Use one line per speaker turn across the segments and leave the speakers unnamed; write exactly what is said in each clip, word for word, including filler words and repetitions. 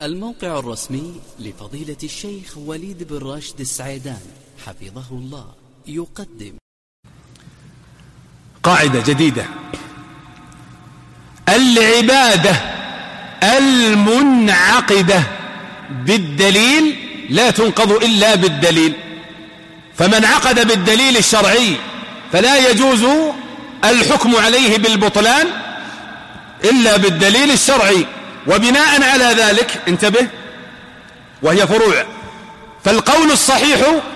الموقع الرسمي لفضيلة الشيخ وليد بن راشد السعيدان حفظه الله يقدم
قاعدة جديدة: العبادة المنعقدة بالدليل لا تنقض إلا بالدليل، فمن عقد بالدليل الشرعي فلا يجوز الحكم عليه بالبطلان إلا بالدليل الشرعي. وبناء على ذلك انتبه، وهي فروع، فالقول الصحيح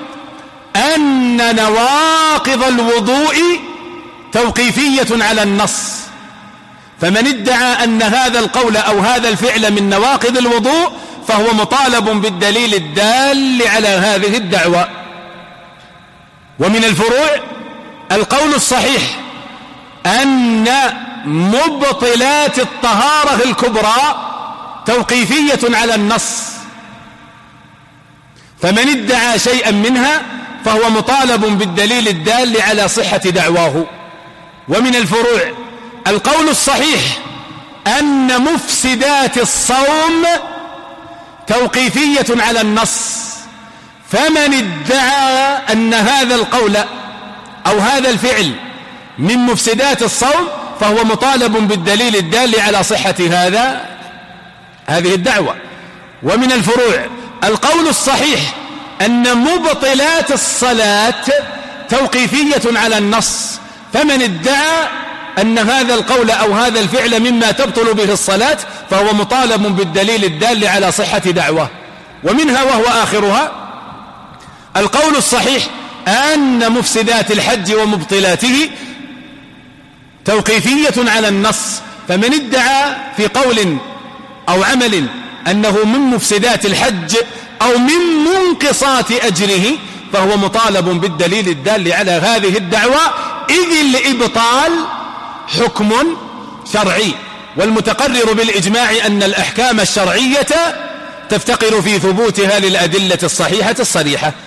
أن نواقض الوضوء توقيفية على النص، فمن ادعى أن هذا القول أو هذا الفعل من نواقض الوضوء فهو مطالب بالدليل الدال على هذه الدعوة. ومن الفروع القول الصحيح أن مبطلات الطهارة الكبرى توقيفية على النص، فمن ادعى شيئا منها فهو مطالب بالدليل الدال على صحة دعواه. ومن الفروع القول الصحيح أن مفسدات الصوم توقيفية على النص، فمن ادعى أن هذا القول أو هذا الفعل من مفسدات الصوم فهو مطالب بالدليل الدال على صحة هذا هذه الدعوة. ومن الفروع القول الصحيح أن مبطلات الصلاة توقيفية على النص، فمن ادعى أن هذا القول أو هذا الفعل مما تبطل به الصلاة فهو مطالب بالدليل الدال على صحة دعوة. ومنها وهو آخرها القول الصحيح أن مفسدات الحج ومبطلاته توقيفية على النص، فمن ادعى في قول أو عمل أنه من مفسدات الحج أو من منقصات أجره فهو مطالب بالدليل الدال على هذه الدعوة، إذ الإبطال حكم شرعي، والمتقرر بالإجماع أن الأحكام الشرعية تفتقر في ثبوتها للأدلة الصحيحة الصريحة.